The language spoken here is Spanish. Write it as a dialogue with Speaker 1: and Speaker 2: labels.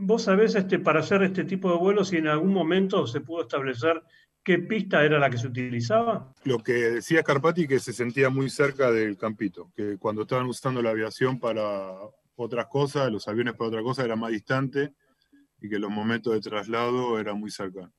Speaker 1: vos sabés, para hacer este tipo de vuelos, si en algún momento se pudo establecer qué pista era la que se utilizaba.
Speaker 2: Lo que decía Scarpati, que se sentía muy cerca del campito, que cuando estaban usando la aviación para otras cosas, los aviones para otra cosa, era más distante y que los momentos de traslado eran muy cercanos.